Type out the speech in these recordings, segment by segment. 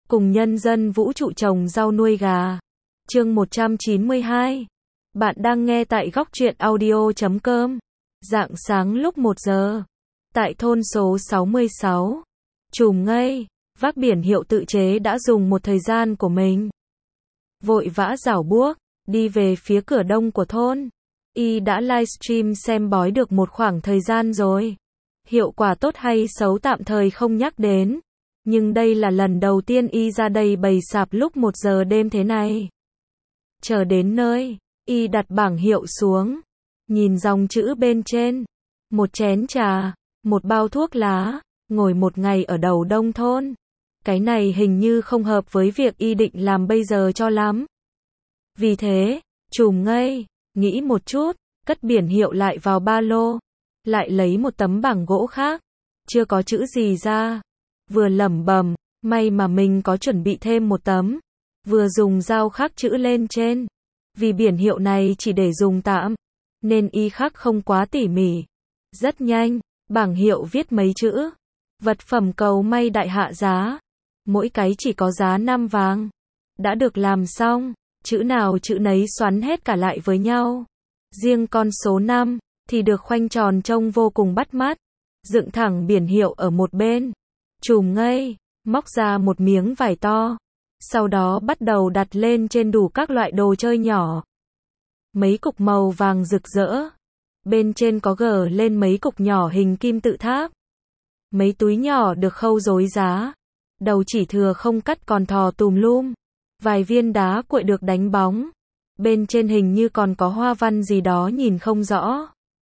cùng nhân dân vũ trụ trồng rau nuôi gà. Chương 192. Bạn đang nghe tại góc truyện audio.com. Rạng sáng lúc 1 giờ. Tại thôn số 66. Trùm ngây, vác biển hiệu tự chế đã dùng một thời gian của mình. Vội vã rảo buốc, đi về phía cửa đông của thôn. Y đã livestream xem bói được một khoảng thời gian rồi. Hiệu quả tốt hay xấu tạm thời không nhắc đến. Nhưng đây là lần đầu tiên Y ra đây bày sạp lúc 1 giờ đêm thế này. Chờ đến nơi, Y đặt bảng hiệu xuống. Nhìn dòng chữ bên trên. Một chén trà, một bao thuốc lá, ngồi một ngày ở đầu đông thôn. Cái này hình như không hợp với việc Y định làm bây giờ cho lắm. Vì thế, trùm ngây, nghĩ một chút, cất biển hiệu lại vào ba lô. Lại lấy một tấm bảng gỗ khác, chưa có chữ gì ra. Vừa lẩm bẩm, may mà mình có chuẩn bị thêm một tấm. Vừa dùng dao khắc chữ lên trên. Vì biển hiệu này chỉ để dùng tạm, nên Y khắc không quá tỉ mỉ. Rất nhanh, bảng hiệu viết mấy chữ. Vật phẩm cầu may đại hạ giá. Mỗi cái chỉ có giá 5 vàng. Đã được làm xong, chữ nào chữ nấy xoắn hết cả lại với nhau. Riêng con số 5 thì được khoanh tròn trông vô cùng bắt mắt. Dựng thẳng biển hiệu ở một bên. Trùm ngây, móc ra một miếng vải to. Sau đó bắt đầu đặt lên trên đủ các loại đồ chơi nhỏ. Mấy cục màu vàng rực rỡ. Bên trên có gờ lên mấy cục nhỏ hình kim tự tháp. Mấy túi nhỏ được khâu rối giá. Đầu chỉ thừa không cắt còn thò tùm lum. Vài viên đá cuội được đánh bóng. Bên trên hình như còn có hoa văn gì đó nhìn không rõ.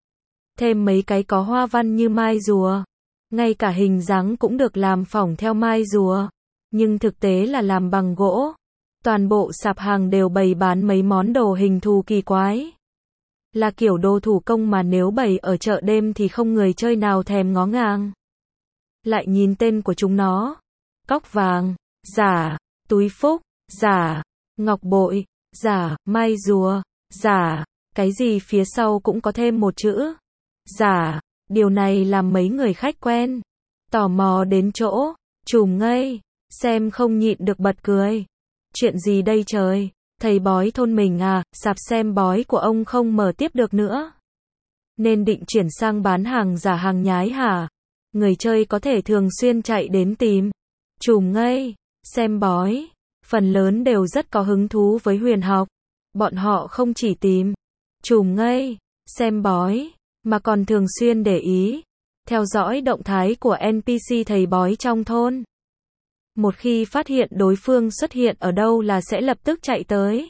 Thêm mấy cái có hoa văn như mai rùa. Ngay cả hình dáng cũng được làm phỏng theo mai rùa. Nhưng thực tế là làm bằng gỗ. Toàn bộ sạp hàng đều bày bán mấy món đồ hình thù kỳ quái. Là kiểu đồ thủ công mà nếu bày ở chợ đêm thì không người chơi nào thèm ngó ngàng. Lại nhìn tên của chúng nó. Cóc vàng, giả, túi phúc, giả, ngọc bội, giả, mai rùa, giả, cái gì phía sau cũng có thêm một chữ. Giả, điều này làm mấy người khách quen. Tò mò đến chỗ, trùm ngây, xem không nhịn được bật cười. Chuyện gì đây trời, thầy bói thôn mình à, sạp xem bói của ông không mở tiếp được nữa. Nên định chuyển sang bán hàng giả hàng nhái hả? Người chơi có thể thường xuyên chạy đến tìm. Trùm ngây, xem bói, phần lớn đều rất có hứng thú với huyền học. Bọn họ không chỉ tìm, trùm ngây, xem bói, mà còn thường xuyên để ý, theo dõi động thái của NPC thầy bói trong thôn. Một khi phát hiện đối phương xuất hiện ở đâu là sẽ lập tức chạy tới.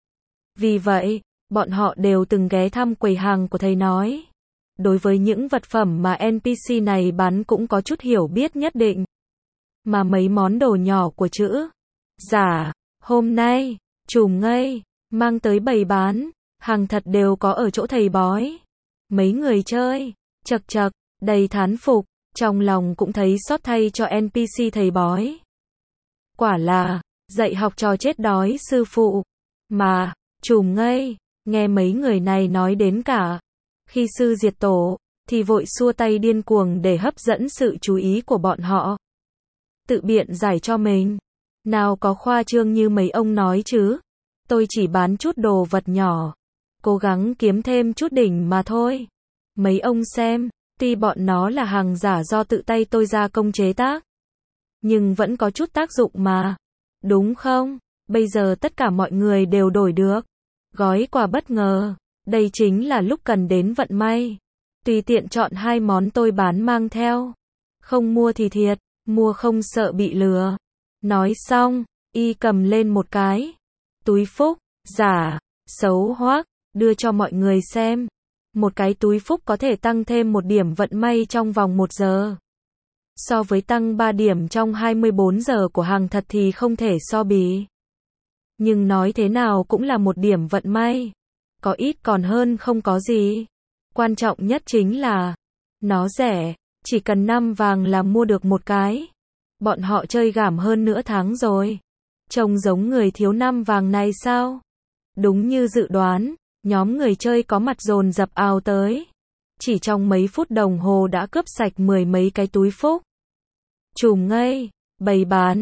Vì vậy, bọn họ đều từng ghé thăm quầy hàng của thầy nói. Đối với những vật phẩm mà NPC này bán cũng có chút hiểu biết nhất định. Mà mấy món đồ nhỏ của chữ giả, hôm nay, trùm ngây, mang tới bày bán, hàng thật đều có ở chỗ thầy bói. Mấy người chơi, chật chật, đầy thán phục, trong lòng cũng thấy xót thay cho NPC thầy bói. Quả là, dạy học trò chết đói sư phụ. Mà, trùm ngây, nghe mấy người này nói đến cả. Khi sư diệt tổ, thì vội xua tay điên cuồng để hấp dẫn sự chú ý của bọn họ. Tự biện giải cho mình. Nào có khoa trương như mấy ông nói chứ. Tôi chỉ bán chút đồ vật nhỏ. Cố gắng kiếm thêm chút đỉnh mà thôi. Mấy ông xem, tuy bọn nó là hàng giả do tự tay tôi gia công chế tác. Nhưng vẫn có chút tác dụng mà. Đúng không? Bây giờ tất cả mọi người đều đổi được. Gói quà bất ngờ. Đây chính là lúc cần đến vận may. Tùy tiện chọn 2 món tôi bán mang theo. Không mua thì thiệt, mua không sợ bị lừa. Nói xong, Y cầm lên một cái túi phúc, giả, xấu hoắc, đưa cho mọi người xem. Một cái túi phúc có thể tăng thêm 1 điểm vận may trong vòng 1 giờ. So với tăng 3 điểm trong 24 giờ của hàng thật thì không thể so bì. Nhưng nói thế nào cũng là 1 điểm vận may. Có ít còn hơn không có gì. Quan trọng nhất chính là nó rẻ, chỉ cần 5 vàng là mua được một cái. Bọn họ chơi gảm hơn nửa tháng rồi. Trông giống người thiếu 5 vàng này sao? Đúng như dự đoán, nhóm người chơi có mặt dồn dập ào tới. Chỉ trong mấy phút đồng hồ đã cướp sạch 10 mấy cái túi phúc. Trùm ngây, bày bán,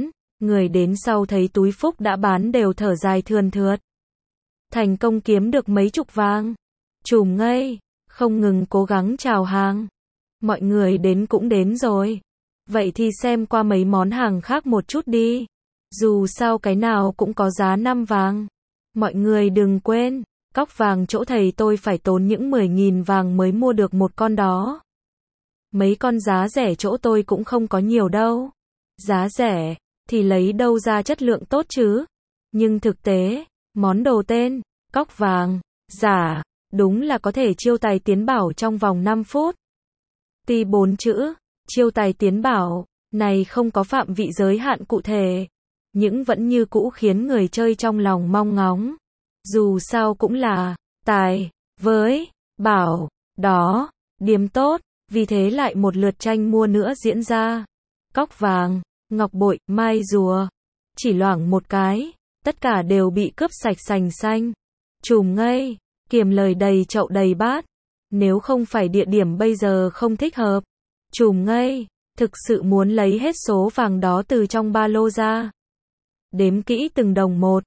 Người đến sau thấy túi phúc đã bán đều thở dài thườn thượt. Thành công kiếm được mấy chục vàng. Trùm ngây, không ngừng cố gắng chào hàng. Mọi người đến cũng đến rồi. Vậy thì xem qua mấy món hàng khác một chút đi. Dù sao cái nào cũng có giá 5 vàng. Mọi người đừng quên, cóc vàng chỗ thầy tôi phải tốn những 10.000 vàng mới mua được một con đó. Mấy con giá rẻ chỗ tôi cũng không có nhiều đâu. Giá rẻ, thì lấy đâu ra chất lượng tốt chứ? Nhưng thực tế, món đồ tên, cóc vàng, giả, đúng là có thể chiêu tài tiến bảo trong vòng 5 phút. Ti 4 chữ, chiêu tài tiến bảo, này không có phạm vị giới hạn cụ thể. Nhưng vẫn như cũ khiến người chơi trong lòng mong ngóng. Dù sao cũng là, tài, với, bảo, đó, điểm tốt, vì thế lại một lượt tranh mua nữa diễn ra. Cóc vàng, ngọc bội, mai rùa. Chỉ loảng một cái, tất cả đều bị cướp sạch sành xanh. Trùm ngây, kiềm lời đầy chậu đầy bát. Nếu không phải địa điểm bây giờ không thích hợp. Trùm ngây, thực sự muốn lấy hết số vàng đó từ trong ba lô ra. Đếm kỹ từng đồng một.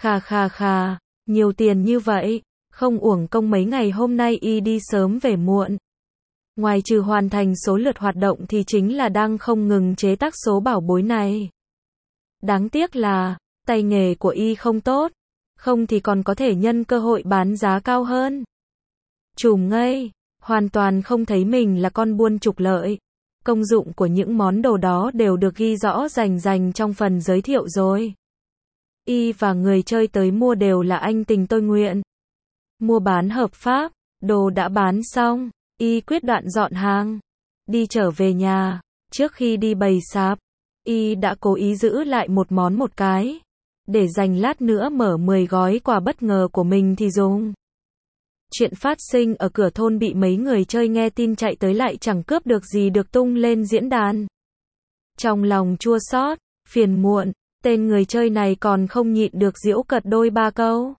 Khà, nhiều tiền như vậy, không uổng công mấy ngày hôm nay y đi sớm về muộn. Ngoài trừ hoàn thành số lượt hoạt động thì chính là đang không ngừng chế tác số bảo bối này. Đáng tiếc là, tay nghề của y không tốt, không thì còn có thể nhân cơ hội bán giá cao hơn. Trùm ngây, hoàn toàn không thấy mình là con buôn trục lợi. Công dụng của những món đồ đó đều được ghi rõ rành trong phần giới thiệu rồi. Y và người chơi tới mua đều là anh tình tôi nguyện. Mua bán hợp pháp, đồ đã bán xong, y quyết đoạn dọn hàng. Đi trở về nhà, trước khi đi bày sạp, y đã cố ý giữ lại một món một cái. Để dành lát nữa mở 10 gói quà bất ngờ của mình thì dùng. Chuyện phát sinh ở cửa thôn bị mấy người chơi nghe tin chạy tới lại chẳng cướp được gì được tung lên diễn đàn. Trong lòng chua xót, phiền muộn, tên người chơi này còn không nhịn được giễu cợt đôi ba câu.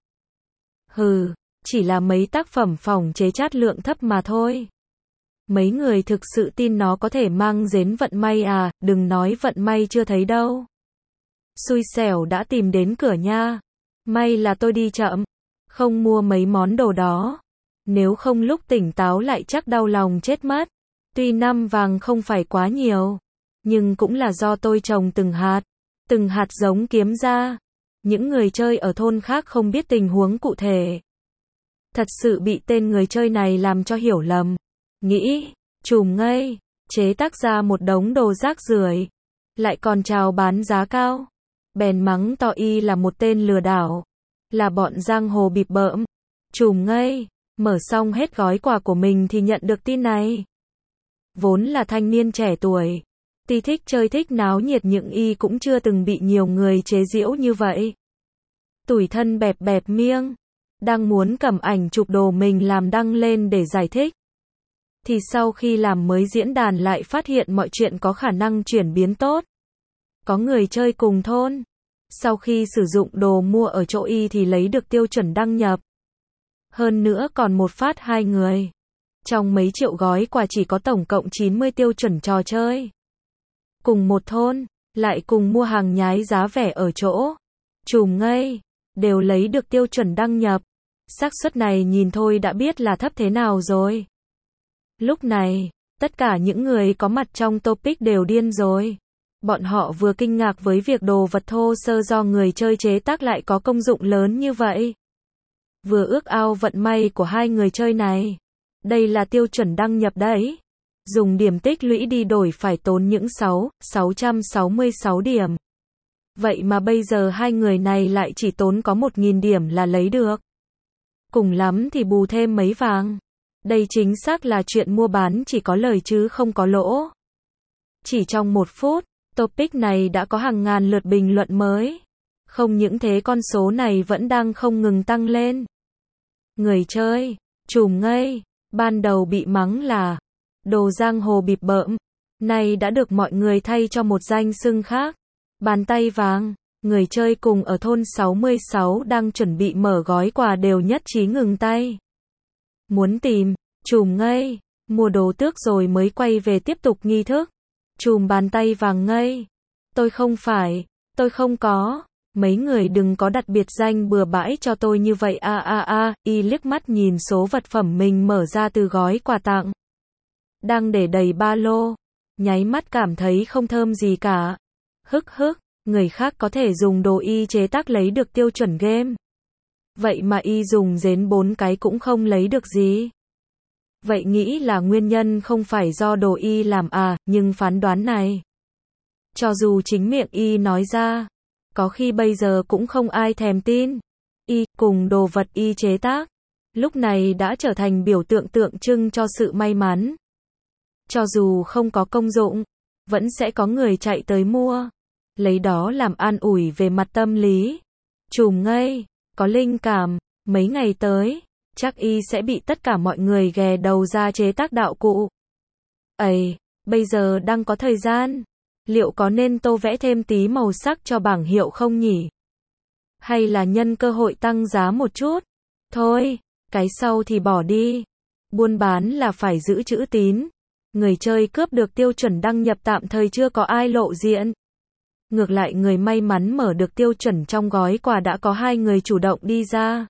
Hừ, chỉ là mấy tác phẩm phỏng chế chất lượng thấp mà thôi. Mấy người thực sự tin nó có thể mang đến vận may à, đừng nói vận may chưa thấy đâu. Xui xẻo đã tìm đến cửa nha. May là tôi đi chậm, không mua mấy món đồ đó. Nếu không lúc tỉnh táo lại chắc đau lòng chết mất. Tuy 5 vàng không phải quá nhiều, nhưng cũng là do tôi trồng từng hạt giống kiếm ra. Những người chơi ở thôn khác không biết tình huống cụ thể. Thật sự bị tên người chơi này làm cho hiểu lầm. Nghĩ, trùm ngây, chế tác ra một đống đồ rác rưởi, lại còn chào bán giá cao. Bèn mắng to y là một tên lừa đảo, là bọn giang hồ bịp bợm. Trùm ngây, mở xong hết gói quà của mình thì nhận được tin này. Vốn là thanh niên trẻ tuổi, tuy thích chơi thích náo nhiệt nhưng y cũng chưa từng bị nhiều người chế giễu như vậy. Tủi thân bẹp miệng, đang muốn cầm ảnh chụp đồ mình làm đăng lên để giải thích. Thì sau khi làm mới diễn đàn lại phát hiện mọi chuyện có khả năng chuyển biến tốt. Có người chơi cùng thôn, sau khi sử dụng đồ mua ở chỗ y thì lấy được tiêu chuẩn đăng nhập. Hơn nữa còn một phát 2 người. Trong mấy triệu gói quà chỉ có tổng cộng 90 tiêu chuẩn trò chơi. Cùng một thôn, lại cùng mua hàng nhái giá rẻ ở chỗ. Trùm ngây, đều lấy được tiêu chuẩn đăng nhập. Xác suất này nhìn thôi đã biết là thấp thế nào rồi. Lúc này, tất cả những người có mặt trong topic đều điên rồi. Bọn họ vừa kinh ngạc với việc đồ vật thô sơ do người chơi chế tác lại có công dụng lớn như vậy. Vừa ước ao vận may của hai người chơi này. Đây là tiêu chuẩn đăng nhập đấy. Dùng điểm tích lũy đi đổi phải tốn những 666 điểm. Vậy mà bây giờ hai người này lại chỉ tốn có 1.000 điểm là lấy được. Cùng lắm thì bù thêm mấy vàng. Đây chính xác là chuyện mua bán chỉ có lời chứ không có lỗ. Chỉ trong 1 phút, topic này đã có hàng ngàn lượt bình luận mới. Không những thế con số này vẫn đang không ngừng tăng lên. Người chơi, trùm ngây, ban đầu bị mắng là đồ giang hồ bịp bợm, nay đã được mọi người thay cho một danh xưng khác. Bàn tay vàng, người chơi cùng ở thôn 66 đang chuẩn bị mở gói quà đều nhất trí ngừng tay. Muốn tìm, trùm ngây, mua đồ tước rồi mới quay về tiếp tục nghi thức. Trùm bàn tay vàng ngây. Tôi không có. Mấy người đừng có đặt biệt danh bừa bãi cho tôi như vậy y liếc mắt nhìn số vật phẩm mình mở ra từ gói quà tặng. Đang để đầy ba lô. Nháy mắt cảm thấy không thơm gì cả. Hức hức, người khác có thể dùng đồ y chế tác lấy được tiêu chuẩn game. Vậy mà y dùng đến 4 cái cũng không lấy được gì. Vậy nghĩ là nguyên nhân không phải do đồ y làm nhưng phán đoán này, cho dù chính miệng y nói ra, có khi bây giờ cũng không ai thèm tin. Y cùng đồ vật y chế tác, lúc này đã trở thành biểu tượng tượng trưng cho sự may mắn. Cho dù không có công dụng, vẫn sẽ có người chạy tới mua, lấy đó làm an ủi về mặt tâm lý. Trùm ngây, có linh cảm, mấy ngày tới, chắc y sẽ bị tất cả mọi người ghè đầu ra chế tác đạo cụ. Bây giờ đang có thời gian, liệu có nên tô vẽ thêm tí màu sắc cho bảng hiệu không nhỉ? Hay là nhân cơ hội tăng giá một chút? Thôi, cái sau thì bỏ đi. Buôn bán là phải giữ chữ tín. Người chơi cướp được tiêu chuẩn đăng nhập tạm thời chưa có ai lộ diện. Ngược lại người may mắn mở được tiêu chuẩn trong gói quà đã có 2 người chủ động đi ra.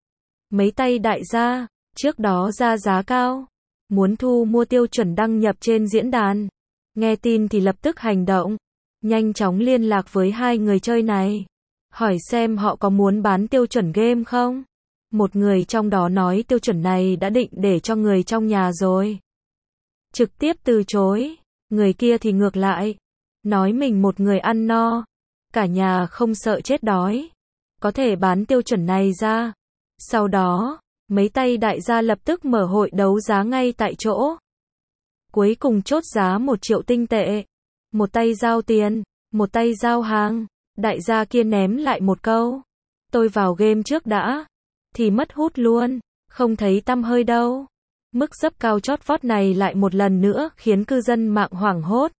Mấy tay đại gia, trước đó ra giá cao, muốn thu mua tiêu chuẩn đăng nhập trên diễn đàn. Nghe tin thì lập tức hành động, nhanh chóng liên lạc với 2 người chơi này, hỏi xem họ có muốn bán tiêu chuẩn game không. Một người trong đó nói tiêu chuẩn này đã định để cho người trong nhà rồi. Trực tiếp từ chối, người kia thì ngược lại, nói mình một người ăn no, cả nhà không sợ chết đói, có thể bán tiêu chuẩn này ra. Sau đó, mấy tay đại gia lập tức mở hội đấu giá ngay tại chỗ. Cuối cùng chốt giá 1 triệu tinh tệ. Một tay giao tiền, một tay giao hàng. Đại gia kia ném lại một câu: tôi vào game trước đã. Thì mất hút luôn, không thấy tăm hơi đâu. Mức dấp cao chót vót này lại một lần nữa khiến cư dân mạng hoảng hốt.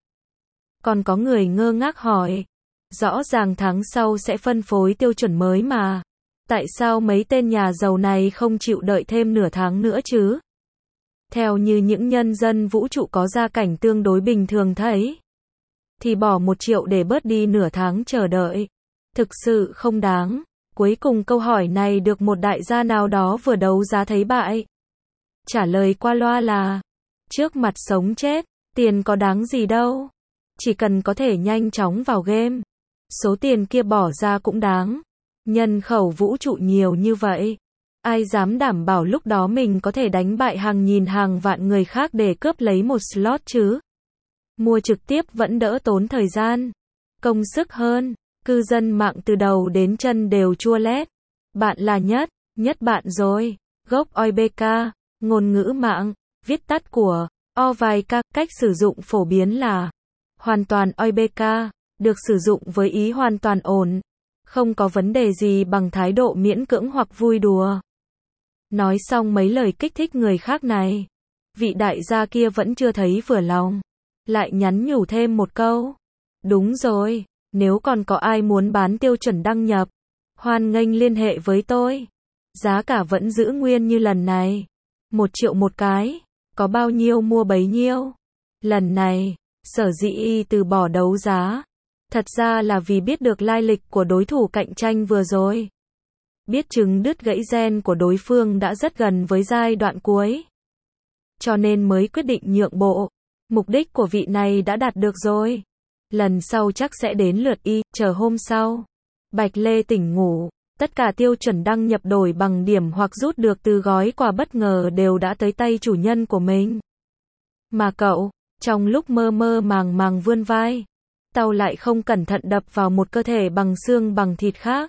Còn có người ngơ ngác hỏi, rõ ràng tháng sau sẽ phân phối tiêu chuẩn mới mà. Tại sao mấy tên nhà giàu này không chịu đợi thêm nửa tháng nữa chứ? Theo như những nhân dân vũ trụ có gia cảnh tương đối bình thường thấy, thì bỏ 1 triệu để bớt đi nửa tháng chờ đợi, thực sự không đáng. Cuối cùng câu hỏi này được một đại gia nào đó vừa đấu giá thấy bại. Trả lời qua loa là, trước mặt sống chết, tiền có đáng gì đâu. Chỉ cần có thể nhanh chóng vào game, số tiền kia bỏ ra cũng đáng. Nhân khẩu vũ trụ nhiều như vậy, ai dám đảm bảo lúc đó mình có thể đánh bại hàng nghìn hàng vạn người khác để cướp lấy một slot chứ? Mua trực tiếp vẫn đỡ tốn thời gian, công sức hơn. Cư dân mạng từ đầu đến chân đều chua lét. Bạn là nhất bạn rồi. Gốc OIBK, ngôn ngữ mạng, viết tắt của OIBK, cách sử dụng phổ biến là hoàn toàn OIBK, được sử dụng với ý hoàn toàn ổn. Không có vấn đề gì bằng thái độ miễn cưỡng hoặc vui đùa. Nói xong mấy lời kích thích người khác này, vị đại gia kia vẫn chưa thấy vừa lòng, lại nhắn nhủ thêm một câu. Đúng rồi, nếu còn có ai muốn bán tiêu chuẩn đăng nhập, hoan nghênh liên hệ với tôi. Giá cả vẫn giữ nguyên như lần này, 1 triệu một cái, có bao nhiêu mua bấy nhiêu. Lần này, sở dĩ từ bỏ đấu giá, thật ra là vì biết được lai lịch của đối thủ cạnh tranh vừa rồi. Biết chừng đứt gãy gen của đối phương đã rất gần với giai đoạn cuối, cho nên mới quyết định nhượng bộ. Mục đích của vị này đã đạt được rồi. Lần sau chắc sẽ đến lượt y. Chờ hôm sau, Bạch Lê tỉnh ngủ, tất cả tiêu chuẩn đăng nhập đổi bằng điểm hoặc rút được từ gói quà bất ngờ đều đã tới tay chủ nhân của mình. Mà cậu, trong lúc mơ mơ màng màng vươn vai, tàu lại không cẩn thận đập vào một cơ thể bằng xương bằng thịt khác.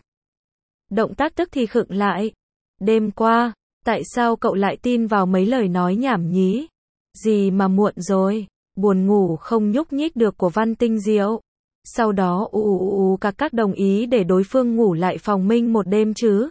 Động tác tức thì khựng lại. Đêm qua, tại sao cậu lại tin vào mấy lời nói nhảm nhí? Gì mà muộn rồi, buồn ngủ không nhúc nhích được của Văn Tinh Diệu. Sau đó các đồng ý để đối phương ngủ lại phòng mình một đêm chứ.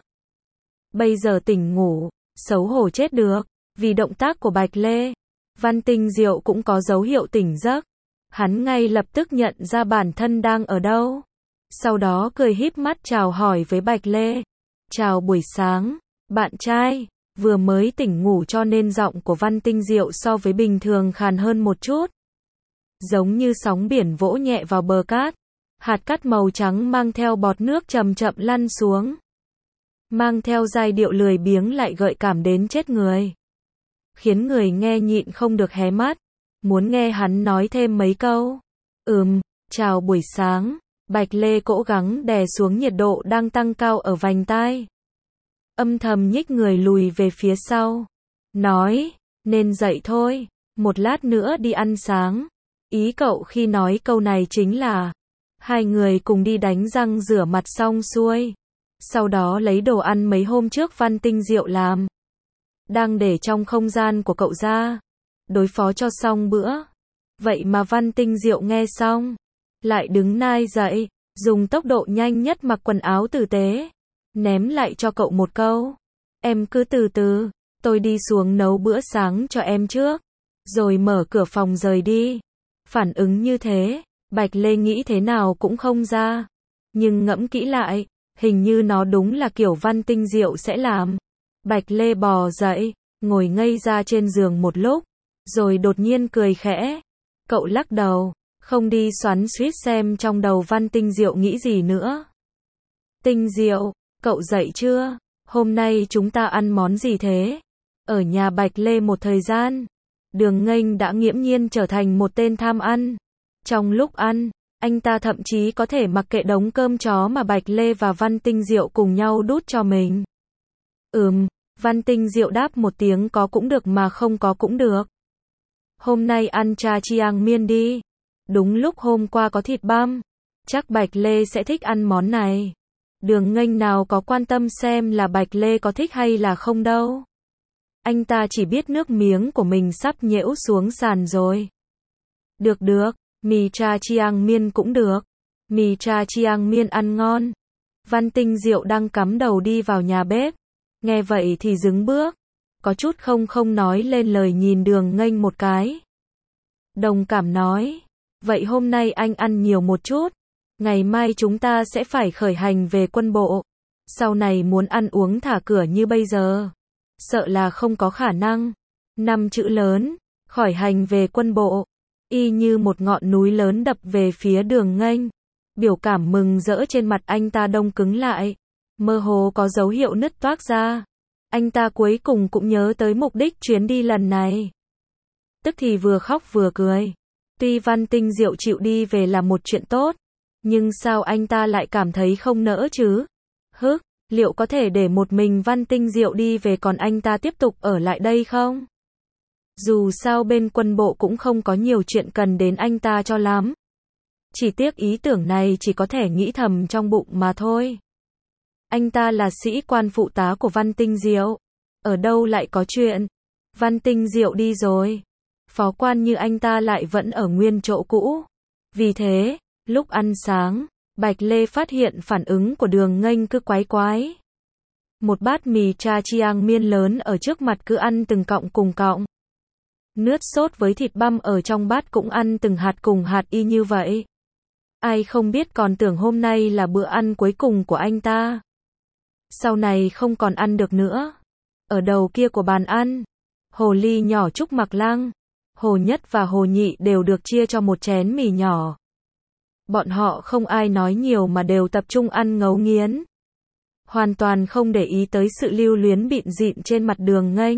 Bây giờ tỉnh ngủ, xấu hổ chết được. Vì động tác của Bạch Lê, Văn Tinh Diệu cũng có dấu hiệu tỉnh giấc. Hắn ngay lập tức nhận ra bản thân đang ở đâu. Sau đó cười híp mắt chào hỏi với Bạch Lê. Chào buổi sáng, bạn trai. Vừa mới tỉnh ngủ cho nên giọng của Văn Tinh Diệu so với bình thường khàn hơn một chút. Giống như sóng biển vỗ nhẹ vào bờ cát. Hạt cát màu trắng mang theo bọt nước chậm chậm lăn xuống. Mang theo giai điệu lười biếng lại gợi cảm đến chết người. Khiến người nghe nhịn không được hé mắt. Muốn nghe hắn nói thêm mấy câu. Chào buổi sáng. Bạch Lê cố gắng đè xuống nhiệt độ đang tăng cao ở vành tai. Âm thầm nhích người lùi về phía sau. Nói, nên dậy thôi. Một lát nữa đi ăn sáng. Ý cậu khi nói câu này chính là hai người cùng đi đánh răng rửa mặt xong xuôi. Sau đó lấy đồ ăn mấy hôm trước Văn Tinh Diệu làm. Đang để trong không gian của cậu ra. Đối phó cho xong bữa. Vậy mà Văn Tinh Diệu nghe xong. Lại đứng nai dậy. Dùng tốc độ nhanh nhất mặc quần áo tử tế. Ném lại cho cậu một câu. Em cứ từ từ. Tôi đi xuống nấu bữa sáng cho em trước. Rồi mở cửa phòng rời đi. Phản ứng như thế. Bạch Lê nghĩ thế nào cũng không ra. Nhưng ngẫm kỹ lại. Hình như nó đúng là kiểu Văn Tinh Diệu sẽ làm. Bạch Lê bò dậy. Ngồi ngây ra trên giường một lúc. Rồi đột nhiên cười khẽ. Cậu lắc đầu. Không đi xoắn xuýt xem trong đầu Văn Tinh Diệu nghĩ gì nữa. Tinh Diệu, cậu dậy chưa? Hôm nay chúng ta ăn món gì thế? Ở nhà Bạch Lê một thời gian. Đường Nghênh đã nghiễm nhiên trở thành một tên tham ăn. Trong lúc ăn, anh ta thậm chí có thể mặc kệ đống cơm chó mà Bạch Lê và Văn Tinh Diệu cùng nhau đút cho mình. Văn Tinh Diệu đáp một tiếng có cũng được mà không có cũng được. Hôm nay ăn cha chiang miên đi. Đúng lúc hôm qua có thịt băm. Chắc Bạch Lê sẽ thích ăn món này. Đường Nghênh nào có quan tâm xem là Bạch Lê có thích hay là không đâu. Anh ta chỉ biết nước miếng của mình sắp nhễu xuống sàn rồi. Được, mì cha chiang miên cũng được. Mì cha chiang miên ăn ngon. Văn Tinh Diệu đang cắm đầu đi vào nhà bếp. Nghe vậy thì dừng bước. Có chút không nói lên lời nhìn Đường Nghênh một cái. Đồng cảm nói. Vậy hôm nay anh ăn nhiều một chút. Ngày mai chúng ta sẽ phải khởi hành về quân bộ. Sau này muốn ăn uống thả cửa như bây giờ. Sợ là không có khả năng. 5 chữ lớn. Khởi hành về quân bộ. Y như một ngọn núi lớn đập về phía Đường Nghênh. Biểu cảm mừng rỡ trên mặt anh ta đông cứng lại. Mơ hồ có dấu hiệu nứt toác ra. Anh ta cuối cùng cũng nhớ tới mục đích chuyến đi lần này. Tức thì vừa khóc vừa cười. Tuy Văn Tinh Diệu chịu đi về là một chuyện tốt. Nhưng sao anh ta lại cảm thấy không nỡ chứ? Liệu có thể để một mình Văn Tinh Diệu đi về còn anh ta tiếp tục ở lại đây không? Dù sao bên quân bộ cũng không có nhiều chuyện cần đến anh ta cho lắm. Chỉ tiếc ý tưởng này chỉ có thể nghĩ thầm trong bụng mà thôi. Anh ta là sĩ quan phụ tá của Văn Tinh Diệu. Ở đâu lại có chuyện? Văn Tinh Diệu đi rồi. Phó quan như anh ta lại vẫn ở nguyên chỗ cũ. Vì thế, lúc ăn sáng, Bạch Lê phát hiện phản ứng của Đường Nghênh cứ quái quái. Một bát mì cha chiang miên lớn ở trước mặt cứ ăn từng cọng cùng cọng. Nước sốt với thịt băm ở trong bát cũng ăn từng hạt cùng hạt y như vậy. Ai không biết còn tưởng hôm nay là bữa ăn cuối cùng của anh ta. Sau này không còn ăn được nữa. Ở đầu kia của bàn ăn, Hồ Ly nhỏ Trúc Mặc Lăng, Hồ Nhất và Hồ Nhị đều được chia cho một chén mì nhỏ. Bọn họ không ai nói nhiều mà đều tập trung ăn ngấu nghiến. Hoàn toàn không để ý tới sự lưu luyến bịn dịn trên mặt Đường Nghênh.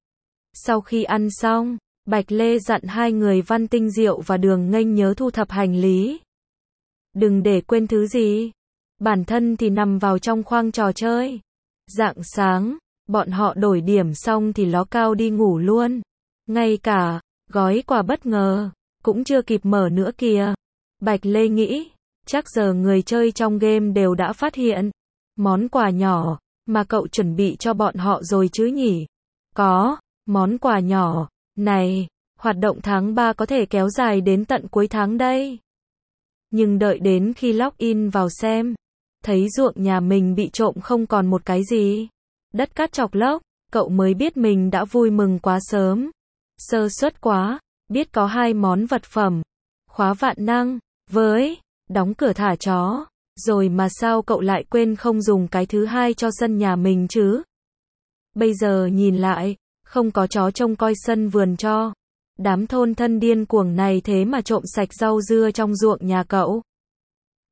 Sau khi ăn xong, Bạch Lê dặn hai người Văn Tinh Diệu và Đường Nghênh nhớ thu thập hành lý. Đừng để quên thứ gì. Bản thân thì nằm vào trong khoang trò chơi. Rạng sáng, bọn họ đổi điểm xong thì ló cao đi ngủ luôn. Ngay cả gói quà bất ngờ cũng chưa kịp mở nữa kìa. Bạch Lê nghĩ, chắc giờ người chơi trong game đều đã phát hiện món quà nhỏ mà cậu chuẩn bị cho bọn họ rồi chứ nhỉ? Có, món quà nhỏ này, hoạt động tháng 3 có thể kéo dài đến tận cuối tháng đây. Nhưng đợi đến khi login vào xem, thấy ruộng nhà mình bị trộm không còn một cái gì. Đất cát chọc lốc, cậu mới biết mình đã vui mừng quá sớm. Sơ suất quá, biết có 2 món vật phẩm. Khóa vạn năng, với đóng cửa thả chó. Rồi mà sao cậu lại quên không dùng cái thứ hai cho sân nhà mình chứ? Bây giờ nhìn lại, không có chó trông coi sân vườn cho. Đám thôn thân điên cuồng này thế mà trộm sạch rau dưa trong ruộng nhà cậu.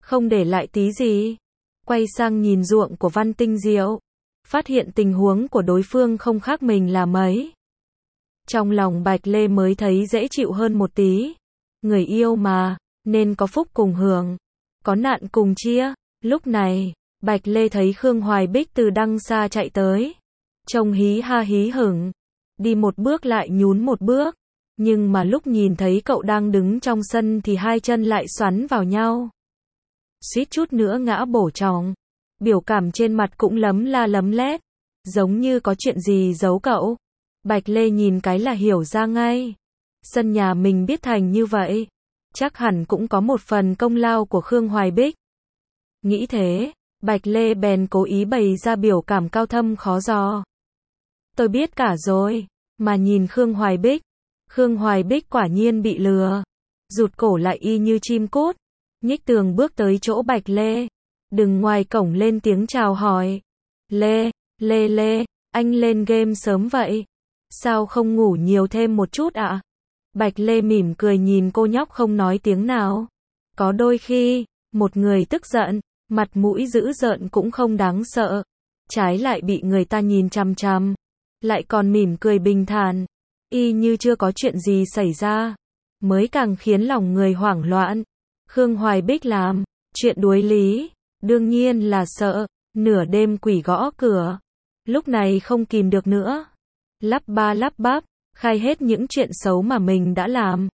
không để lại tí gì. Quay sang nhìn ruộng của Văn Tinh Diệu, phát hiện tình huống của đối phương không khác mình là mấy. Trong lòng Bạch Lê mới thấy dễ chịu hơn một tí. Người yêu mà, nên có phúc cùng hưởng, có nạn cùng chia. Lúc này, Bạch Lê thấy Khương Hoài Bích từ đằng xa chạy tới. Trông hí ha hí hửng, đi một bước lại nhún một bước. Nhưng mà lúc nhìn thấy cậu đang đứng trong sân thì hai chân lại xoắn vào nhau. Suýt chút nữa ngã bổ chỏng. Biểu cảm trên mặt cũng lấm la lấm lét, giống như có chuyện gì giấu cậu. Bạch Lê nhìn cái là hiểu ra ngay. Sân nhà mình biết thành như vậy, chắc hẳn cũng có một phần công lao của Khương Hoài Bích. Nghĩ thế, Bạch Lê bèn cố ý bày ra biểu cảm cao thâm khó dò. Tôi biết cả rồi, mà nhìn Khương Hoài Bích. Khương Hoài Bích quả nhiên bị lừa. Rụt cổ lại y như chim cút, nhích tường bước tới chỗ Bạch Lê. Đừng ngoài cổng lên tiếng chào hỏi. Lê, anh lên game sớm vậy. Sao không ngủ nhiều thêm một chút ạ? Bạch Lê mỉm cười nhìn cô nhóc không nói tiếng nào. Có đôi khi, một người tức giận, mặt mũi dữ dợn cũng không đáng sợ. Trái lại bị người ta nhìn chằm chằm, lại còn mỉm cười bình thản, y như chưa có chuyện gì xảy ra, mới càng khiến lòng người hoảng loạn. Khương Hoài Bích làm chuyện đuối lý, đương nhiên là sợ. Nửa đêm quỷ gõ cửa, lúc này không kìm được nữa, lắp ba lắp bắp, khai hết những chuyện xấu mà mình đã làm.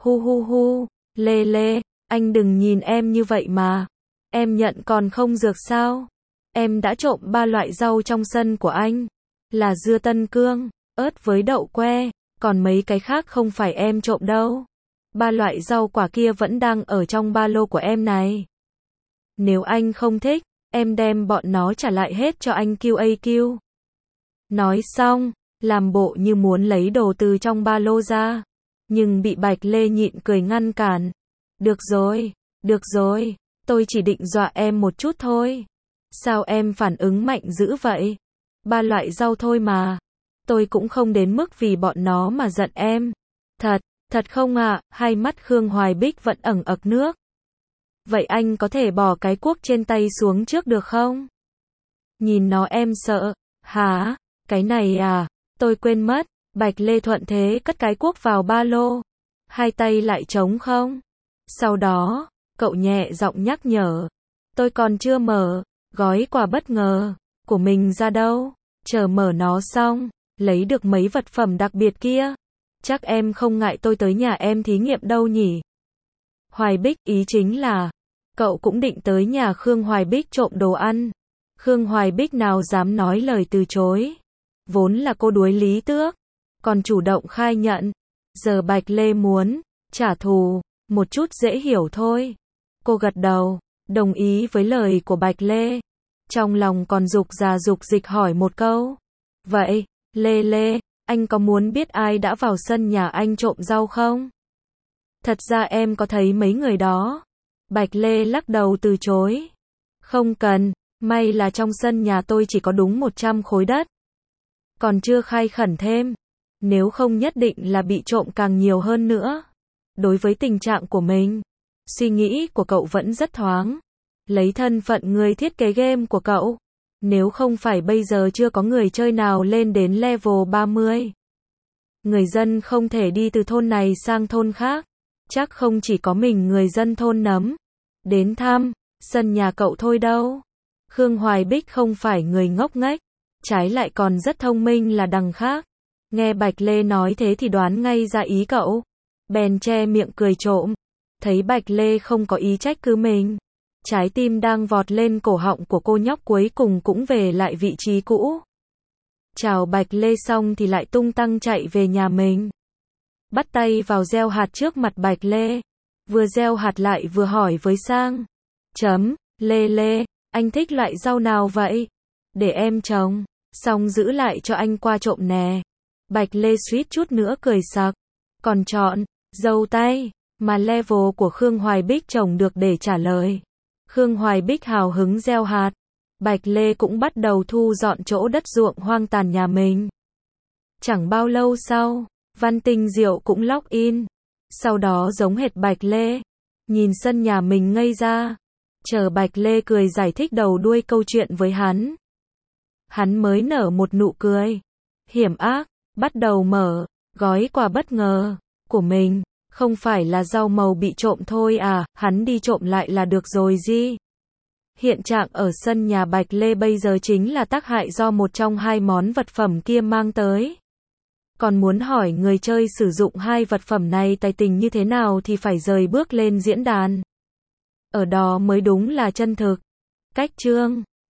Hu, Lê, anh đừng nhìn em như vậy mà. Em nhận còn không dược sao? Em đã trộm 3 loại rau trong sân của anh, là dưa Tân Cương, ớt với đậu que, còn mấy cái khác không phải em trộm đâu. 3 loại rau quả kia vẫn đang ở trong ba lô của em này. Nếu anh không thích, em đem bọn nó trả lại hết cho anh QAQ. Nói xong, làm bộ như muốn lấy đồ từ trong ba lô ra, nhưng bị Bạch Lê nhịn cười ngăn cản. Được rồi, tôi chỉ định dọa em một chút thôi. Sao em phản ứng mạnh dữ vậy? 3 loại rau thôi mà. Tôi cũng không đến mức vì bọn nó mà giận em. Thật không ạ? Hai mắt Khương Hoài Bích vẫn ẩn ực nước. Vậy anh có thể bỏ cái cuốc trên tay xuống trước được không? Nhìn nó em sợ. Hả? Cái này à? Tôi quên mất. Bạch Lê thuận thế cất cái cuốc vào ba lô. Hai tay lại trống không? Sau đó, cậu nhẹ giọng nhắc nhở. Tôi còn chưa mở gói quà bất ngờ của mình ra đâu. Chờ mở nó xong, lấy được mấy vật phẩm đặc biệt kia. Chắc em không ngại tôi tới nhà em thí nghiệm đâu nhỉ? Hoài Bích, ý chính là cậu cũng định tới nhà Khương Hoài Bích trộm đồ ăn. Khương Hoài Bích nào dám nói lời từ chối. Vốn là cô đuối lý tước, còn chủ động khai nhận. Giờ Bạch Lê muốn trả thù, một chút dễ hiểu thôi. Cô gật đầu, đồng ý với lời của Bạch Lê. Trong lòng còn dục ra dục dịch hỏi một câu. Vậy, Lê, anh có muốn biết ai đã vào sân nhà anh trộm rau không? Thật ra em có thấy mấy người đó. Bạch Lê lắc đầu từ chối. Không cần, may là trong sân nhà tôi chỉ có đúng 100 khối đất. Còn chưa khai khẩn thêm. Nếu không nhất định là bị trộm càng nhiều hơn nữa. Đối với tình trạng của mình, suy nghĩ của cậu vẫn rất thoáng. Lấy thân phận người thiết kế game của cậu, nếu không phải bây giờ chưa có người chơi nào lên đến level 30. Người dân không thể đi từ thôn này sang thôn khác. Chắc không chỉ có mình người dân thôn Nấm đến thăm sân nhà cậu thôi đâu. Khương Hoài Bích không phải người ngốc nghếch, trái lại còn rất thông minh là đằng khác. Nghe Bạch Lê nói thế thì đoán ngay ra ý cậu, bèn che miệng cười trộm. Thấy Bạch Lê không có ý trách cứ mình, trái tim đang vọt lên cổ họng của cô nhóc cuối cùng cũng về lại vị trí cũ. Chào Bạch Lê xong thì lại tung tăng chạy về nhà mình. Bắt tay vào gieo hạt trước mặt Bạch Lê. Vừa gieo hạt lại vừa hỏi với Sang. Lê, anh thích loại rau nào vậy? Để em trồng, xong giữ lại cho anh qua trộm nè. Bạch Lê suýt chút nữa cười sặc. Còn chọn dâu tay mà level của Khương Hoài Bích trồng được để trả lời. Khương Hoài Bích hào hứng gieo hạt. Bạch Lê cũng bắt đầu thu dọn chỗ đất ruộng hoang tàn nhà mình. Chẳng bao lâu sau, Văn Tinh Diệu cũng log in. Sau đó giống hệt Bạch Lê, nhìn sân nhà mình ngây ra. Chờ Bạch Lê cười giải thích đầu đuôi câu chuyện với hắn. Hắn mới nở một nụ cười hiểm ác, bắt đầu mở gói quà bất ngờ của mình. Không phải là rau màu bị trộm thôi à, hắn đi trộm lại là được rồi gì. Hiện trạng ở sân nhà Bạch Lê bây giờ chính là tác hại do một trong hai món vật phẩm kia mang tới. Còn muốn hỏi người chơi sử dụng hai vật phẩm này tài tình như thế nào thì phải rời bước lên diễn đàn. Ở đó mới đúng là chân thực. Cách chương